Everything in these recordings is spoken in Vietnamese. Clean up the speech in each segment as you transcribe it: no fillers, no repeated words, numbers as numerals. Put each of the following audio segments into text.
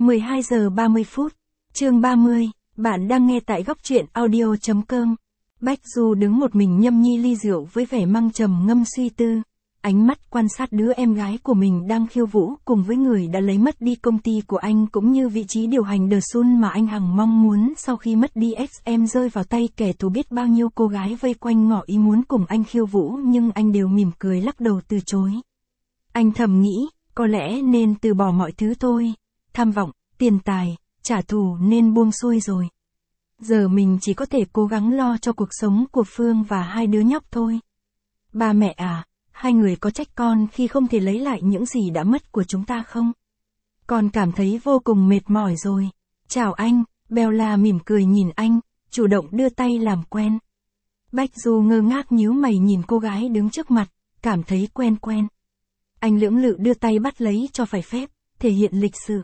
12 giờ 30 phút. Chương 30, bạn đang nghe tại góc truyện audio.com. Bách Du đứng một mình nhâm nhi ly rượu với vẻ mang trầm ngâm suy tư. Ánh mắt quan sát đứa em gái của mình đang khiêu vũ cùng với người đã lấy mất đi công ty của anh cũng như vị trí điều hành The Sun mà anh hằng mong muốn sau khi mất đi SM rơi vào tay kẻ thù. Biết bao nhiêu cô gái vây quanh ngỏ ý muốn cùng anh khiêu vũ nhưng anh đều mỉm cười lắc đầu từ chối. Anh thầm nghĩ, có lẽ nên từ bỏ mọi thứ thôi. Tham vọng, tiền tài, trả thù nên buông xuôi rồi. Giờ mình chỉ có thể cố gắng lo cho cuộc sống của Phương và hai đứa nhóc thôi. Ba mẹ à, hai người có trách con khi không thể lấy lại những gì đã mất của chúng ta không? Con cảm thấy vô cùng mệt mỏi rồi. Chào anh, Bella mỉm cười nhìn anh, chủ động đưa tay làm quen. Bách Du ngơ ngác nhíu mày nhìn cô gái đứng trước mặt, cảm thấy quen quen. Anh lưỡng lự đưa tay bắt lấy cho phải phép, thể hiện lịch sự.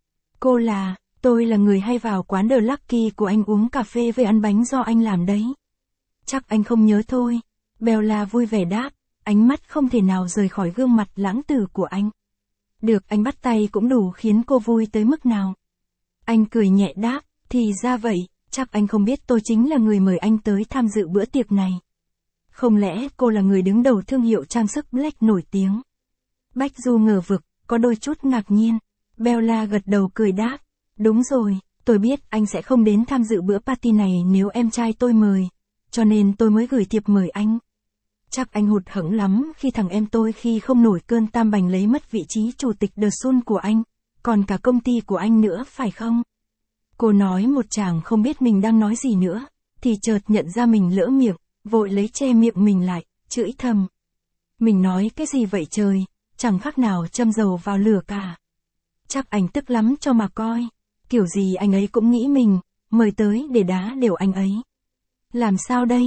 Tôi là người hay vào quán The Lucky của anh uống cà phê với ăn bánh do anh làm đấy. Chắc anh không nhớ thôi. Bella vui vẻ đáp, ánh mắt không thể nào rời khỏi gương mặt lãng tử của anh. Được anh bắt tay cũng đủ khiến cô vui tới mức nào. Anh cười nhẹ đáp, thì ra vậy, chắc anh không biết tôi chính là người mời anh tới tham dự bữa tiệc này. Không lẽ cô là người đứng đầu thương hiệu trang sức Black nổi tiếng? Bách Du ngờ vực, có đôi chút ngạc nhiên. Bella gật đầu cười đáp, đúng rồi, tôi biết anh sẽ không đến tham dự bữa party này nếu em trai tôi mời, cho nên tôi mới gửi thiệp mời anh. Chắc anh hụt hẫng lắm khi thằng em tôi khi không nổi cơn tam bành lấy mất vị trí chủ tịch The Sun của anh, còn cả công ty của anh nữa phải không? Cô nói một chàng không biết mình đang nói gì nữa, thì chợt nhận ra mình lỡ miệng, vội lấy che miệng mình lại, chửi thầm. Mình nói cái gì vậy trời, chẳng khác nào châm dầu vào lửa cả. Chắc anh tức lắm cho mà coi, kiểu gì anh ấy cũng nghĩ mình, mời tới để đá đều anh ấy. Làm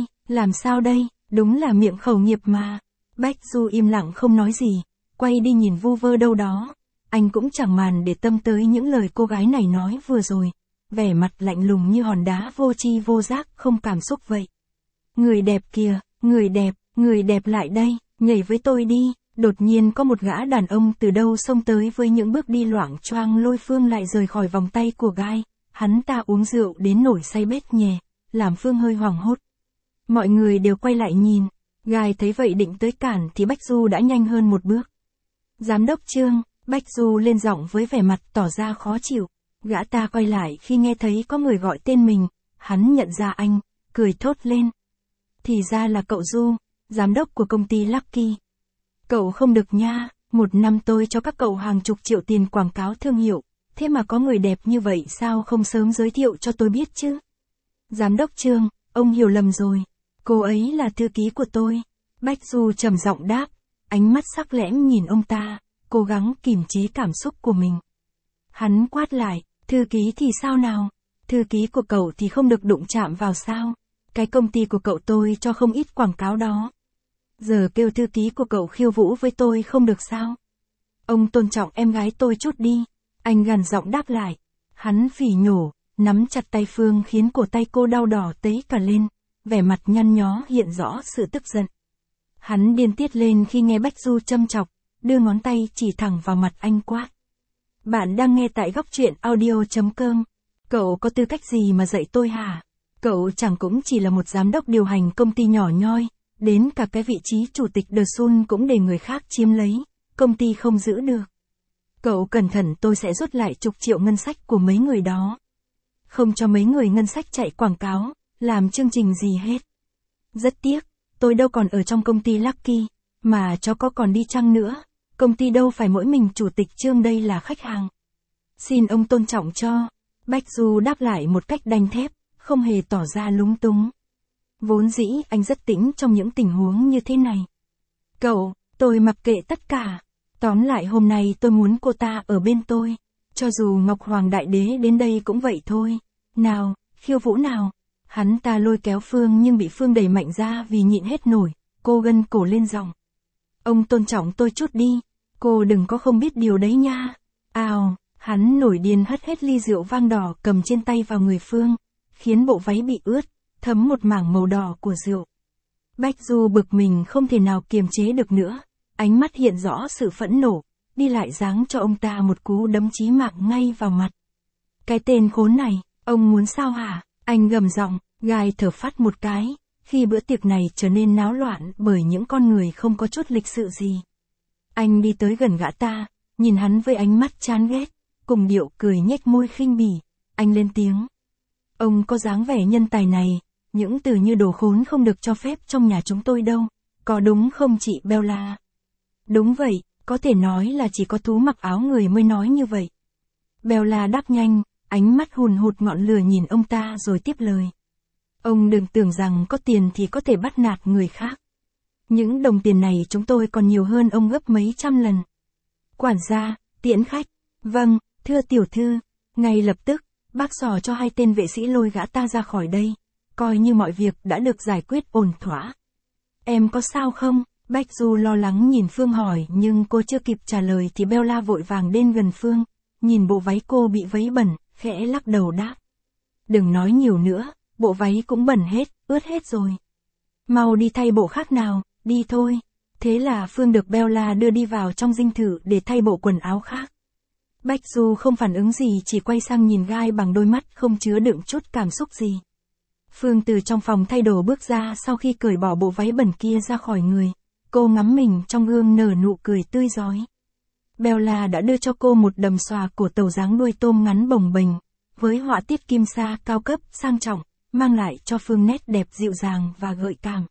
sao đây, đúng là miệng khẩu nghiệp mà. Bách Du im lặng không nói gì, quay đi nhìn vu vơ đâu đó. Anh cũng chẳng màn để tâm tới những lời cô gái này nói vừa rồi, vẻ mặt lạnh lùng như hòn đá vô tri vô giác không cảm xúc vậy. Người đẹp kìa, người đẹp lại đây, nhảy với tôi đi. Đột nhiên có một gã đàn ông từ đâu xông tới với những bước đi loạng choạng lôi Phương lại rời khỏi vòng tay của Gai. Hắn ta uống rượu đến nổi say bét nhè, làm Phương hơi hoảng hốt. Mọi người đều quay lại nhìn, Gai thấy vậy định tới cản thì Bách Du đã nhanh hơn một bước. Giám đốc Trương, Bách Du lên giọng với vẻ mặt tỏ ra khó chịu. Gã ta quay lại khi nghe thấy có người gọi tên mình, hắn nhận ra anh, cười thốt lên. Thì ra là cậu Du, giám đốc của công ty Lucky. Cậu không được nha, một năm tôi cho các cậu hàng chục triệu tiền quảng cáo thương hiệu, thế mà có người đẹp như vậy sao không sớm giới thiệu cho tôi biết chứ? Giám đốc Trương, ông hiểu lầm rồi, cô ấy là thư ký của tôi. Bách Du trầm giọng đáp, ánh mắt sắc lẻm nhìn ông ta, cố gắng kìm chế cảm xúc của mình. Hắn quát lại, thư ký thì sao nào? Thư ký của cậu thì không được đụng chạm vào sao? Cái công ty của cậu tôi cho không ít quảng cáo đó. Giờ kêu thư ký của cậu khiêu vũ với tôi không được sao? Ông tôn trọng em gái tôi chút đi. Anh gằn giọng đáp lại. Hắn phỉ nhổ, nắm chặt tay Phương khiến cổ tay cô đau đỏ tấy cả lên, vẻ mặt nhăn nhó hiện rõ sự tức giận. Hắn điên tiết lên khi nghe Bách Du châm chọc, đưa ngón tay chỉ thẳng vào mặt anh quát. Bạn đang nghe tại góc truyện audio.com. Cậu có tư cách gì mà dạy tôi hả? Cậu chẳng cũng chỉ là một giám đốc điều hành công ty nhỏ nhoi. Đến cả cái vị trí chủ tịch The Sun cũng để người khác chiếm lấy, công ty không giữ được. Cậu cẩn thận tôi sẽ rút lại chục triệu ngân sách của mấy người đó. Không cho mấy người ngân sách chạy quảng cáo, làm chương trình gì hết. Rất tiếc, tôi đâu còn ở trong công ty Lucky, mà cho có còn đi chăng nữa, công ty đâu phải mỗi mình chủ tịch Trương đây là khách hàng. Xin ông tôn trọng cho. Bách Du đáp lại một cách đanh thép, không hề tỏ ra lúng túng. Vốn dĩ anh rất tĩnh trong những tình huống như thế này. Tôi mặc kệ tất cả. Tóm lại hôm nay tôi muốn cô ta ở bên tôi. Cho dù Ngọc Hoàng Đại Đế đến đây cũng vậy thôi. Nào, khiêu vũ nào. Hắn ta lôi kéo Phương nhưng bị Phương đẩy mạnh ra vì nhịn hết nổi. Cô gân cổ lên giọng. Ông tôn trọng tôi chút đi. Cô đừng có không biết điều đấy nha. Ào, hắn nổi điên hất hết ly rượu vang đỏ cầm trên tay vào người Phương, khiến bộ váy bị ướt, thấm một mảng màu đỏ của rượu. Bách Du bực mình không thể nào kiềm chế được nữa, ánh mắt hiện rõ sự phẫn nộ, đi lại giáng cho ông ta một cú đấm chí mạng ngay vào mặt. Cái tên khốn này, ông muốn sao hả? Anh gầm giọng, Guy thở phắt một cái, khi bữa tiệc này trở nên náo loạn bởi những con người không có chút lịch sự gì. Anh đi tới gần gã ta, nhìn hắn với ánh mắt chán ghét, cùng điệu cười nhếch môi khinh bỉ, anh lên tiếng. Ông có dáng vẻ nhân tài này, những từ như đồ khốn không được cho phép trong nhà chúng tôi đâu, có đúng không chị Bella? Đúng vậy, có thể nói là chỉ có thú mặc áo người mới nói như vậy. Bella đáp nhanh, ánh mắt hùn hụt ngọn lửa nhìn ông ta rồi tiếp lời. Ông đừng tưởng rằng có tiền thì có thể bắt nạt người khác. Những đồng tiền này chúng tôi còn nhiều hơn ông gấp mấy trăm lần. Quản gia, tiễn khách. Vâng, thưa tiểu thư. Ngay lập tức, bác Sò cho hai tên vệ sĩ lôi gã ta ra khỏi đây. Coi như mọi việc đã được giải quyết ổn thỏa. Em có sao không? Bách Du lo lắng nhìn Phương hỏi nhưng cô chưa kịp trả lời thì Bella vội vàng đến gần Phương. Nhìn bộ váy cô bị vấy bẩn, khẽ lắc đầu đáp. Đừng nói nhiều nữa, bộ váy cũng bẩn hết, ướt hết rồi. Mau đi thay bộ khác nào, đi thôi. Thế là Phương được Bella đưa đi vào trong dinh thự để thay bộ quần áo khác. Bách Du không phản ứng gì chỉ quay sang nhìn Guy bằng đôi mắt không chứa đựng chút cảm xúc gì. Phương từ trong phòng thay đồ bước ra sau khi cởi bỏ bộ váy bẩn kia ra khỏi người. Cô ngắm mình trong gương nở nụ cười tươi rói. Bella đã đưa cho cô một đầm xòa của tàu dáng đuôi tôm ngắn bồng bềnh, với họa tiết kim sa cao cấp, sang trọng, mang lại cho Phương nét đẹp dịu dàng và gợi cảm.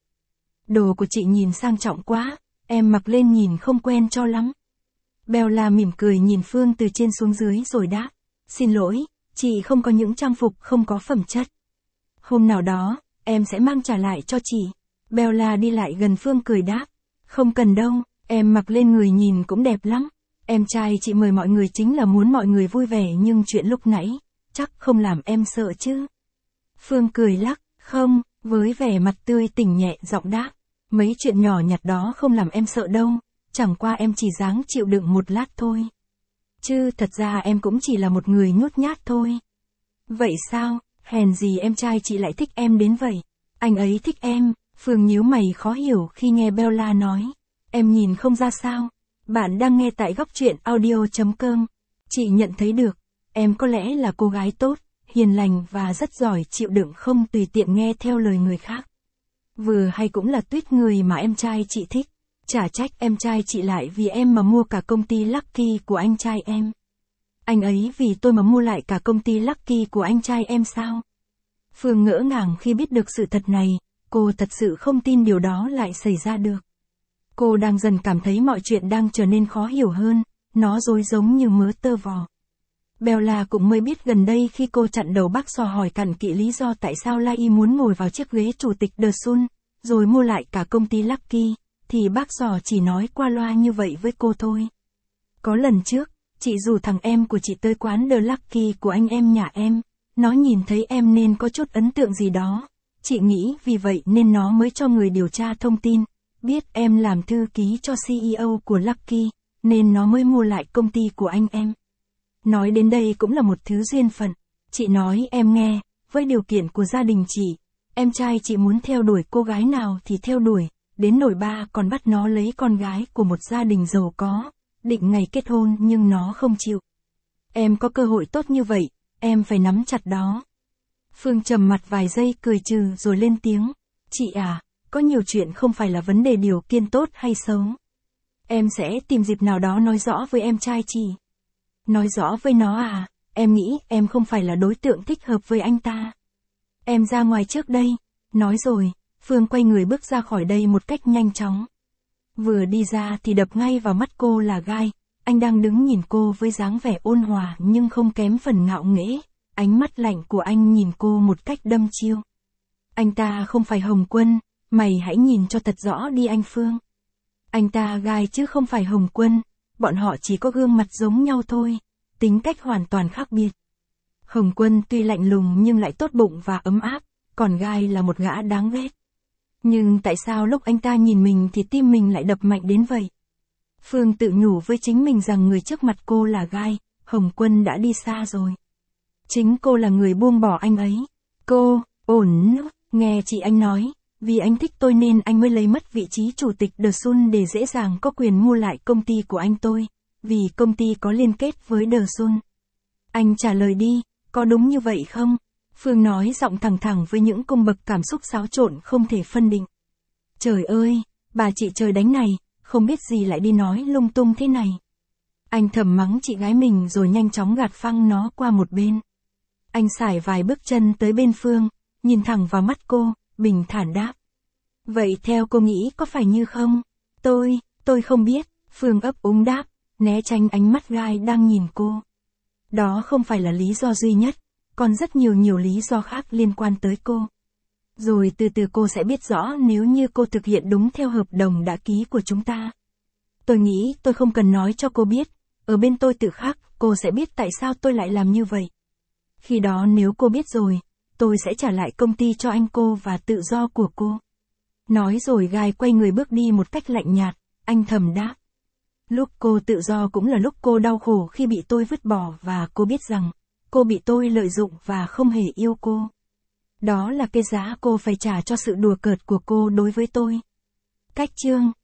Đồ của chị nhìn sang trọng quá, em mặc lên nhìn không quen cho lắm. Bella mỉm cười nhìn Phương từ trên xuống dưới rồi đáp. Xin lỗi, chị không có những trang phục không có phẩm chất. Hôm nào đó, em sẽ mang trả lại cho chị. Bella đi lại gần Phương cười đáp. Không cần đâu, em mặc lên người nhìn cũng đẹp lắm. Em trai chị mời mọi người chính là muốn mọi người vui vẻ nhưng chuyện lúc nãy, chắc không làm em sợ chứ. Phương cười lắc, không, với vẻ mặt tươi tỉnh nhẹ giọng đáp. Mấy chuyện nhỏ nhặt đó không làm em sợ đâu, chẳng qua em chỉ dáng chịu đựng một lát thôi. Chứ thật ra em cũng chỉ là một người nhút nhát thôi. Vậy sao, hèn gì em trai chị lại thích em đến vậy? Anh ấy thích em. Phương nhíu mày khó hiểu khi nghe Bella nói. Em nhìn không ra sao. Bạn đang nghe tại góc truyện audio.com. Chị nhận thấy được, em có lẽ là cô gái tốt, hiền lành và rất giỏi chịu đựng không tùy tiện nghe theo lời người khác. Vừa hay cũng là tuýp người mà em trai chị thích. Chả trách em trai chị lại vì em mà mua cả công ty Lucky của anh trai em. Anh ấy vì tôi mà mua lại cả công ty Lucky của anh trai em sao? Phương ngỡ ngàng khi biết được sự thật này, cô thật sự không tin điều đó lại xảy ra được. Cô đang dần cảm thấy mọi chuyện đang trở nên khó hiểu hơn, nó rối giống như mớ tơ vò. Bella cũng mới biết gần đây khi cô chặn đầu bác Sò hỏi cặn kỹ lý do tại sao Lai muốn ngồi vào chiếc ghế chủ tịch The Sun, rồi mua lại cả công ty Lucky, thì bác Sò chỉ nói qua loa như vậy với cô thôi. Có lần trước, chị rủ thằng em của chị tới quán The Lucky của anh em nhà em, nó nhìn thấy em nên có chút ấn tượng gì đó. Chị nghĩ vì vậy nên nó mới cho người điều tra thông tin, biết em làm thư ký cho CEO của Lucky, nên nó mới mua lại công ty của anh em. Nói đến đây cũng là một thứ duyên phận. Chị nói em nghe, với điều kiện của gia đình chị, em trai chị muốn theo đuổi cô gái nào thì theo đuổi, đến nỗi ba còn bắt nó lấy con gái của một gia đình giàu có, định ngày kết hôn nhưng nó không chịu. Em có cơ hội tốt như vậy, em phải nắm chặt đó. Phương trầm mặt vài giây cười trừ rồi lên tiếng. Chị à, có nhiều chuyện không phải là vấn đề điều kiện tốt hay xấu. Em sẽ tìm dịp nào đó nói rõ với em trai chị. Nói rõ với nó à, em nghĩ em không phải là đối tượng thích hợp với anh ta. Em ra ngoài trước đây. Nói rồi, Phương quay người bước ra khỏi đây một cách nhanh chóng. Vừa đi ra thì đập ngay vào mắt cô là Guy. Anh đang đứng nhìn cô với dáng vẻ ôn hòa nhưng không kém phần ngạo nghễ. Ánh mắt lạnh của anh nhìn cô một cách đâm chiêu. Anh ta không phải Hồng Quân, mày hãy nhìn cho thật rõ đi anh Phương. Anh ta Guy chứ không phải Hồng Quân, bọn họ chỉ có gương mặt giống nhau thôi, tính cách hoàn toàn khác biệt. Hồng Quân tuy lạnh lùng nhưng lại tốt bụng và ấm áp, còn Guy là một gã đáng ghét. Nhưng tại sao lúc anh ta nhìn mình thì tim mình lại đập mạnh đến vậy? Phương tự nhủ với chính mình rằng người trước mặt cô là Guy, Hồng Quân đã đi xa rồi. Chính cô là người buông bỏ anh ấy. Cô, ổn, nghe chị anh nói, vì anh thích tôi nên anh mới lấy mất vị trí chủ tịch The Sun để dễ dàng có quyền mua lại công ty của anh tôi, vì công ty có liên kết với The Sun. Anh trả lời đi, Có đúng như vậy không? Phương nói giọng thẳng thẳng với những cung bậc cảm xúc xáo trộn không thể phân định. Trời ơi, bà chị trời đánh này, không biết gì lại đi nói lung tung thế này. Anh thầm mắng chị gái mình rồi nhanh chóng gạt phăng nó qua một bên. Anh sải vài bước chân tới bên Phương, nhìn thẳng vào mắt cô, bình thản đáp. Vậy theo cô nghĩ có phải như không? Tôi không biết, Phương ấp úng đáp, né tránh ánh mắt gai đang nhìn cô. Đó không phải là lý do duy nhất, còn rất nhiều lý do khác liên quan tới cô. Rồi từ từ cô sẽ biết rõ nếu như cô thực hiện đúng theo hợp đồng đã ký của chúng ta. Tôi nghĩ tôi không cần nói cho cô biết, ở bên tôi tự khắc, cô sẽ biết tại sao tôi lại làm như vậy. Khi đó nếu cô biết rồi, tôi sẽ trả lại công ty cho anh cô và tự do của cô. Nói rồi gai quay người bước đi một cách lạnh nhạt, anh thầm đáp. Lúc cô tự do cũng là lúc cô đau khổ khi bị tôi vứt bỏ và cô biết rằng, cô bị tôi lợi dụng và không hề yêu cô. Đó là cái giá cô phải trả cho sự đùa cợt của cô đối với tôi. Cách chương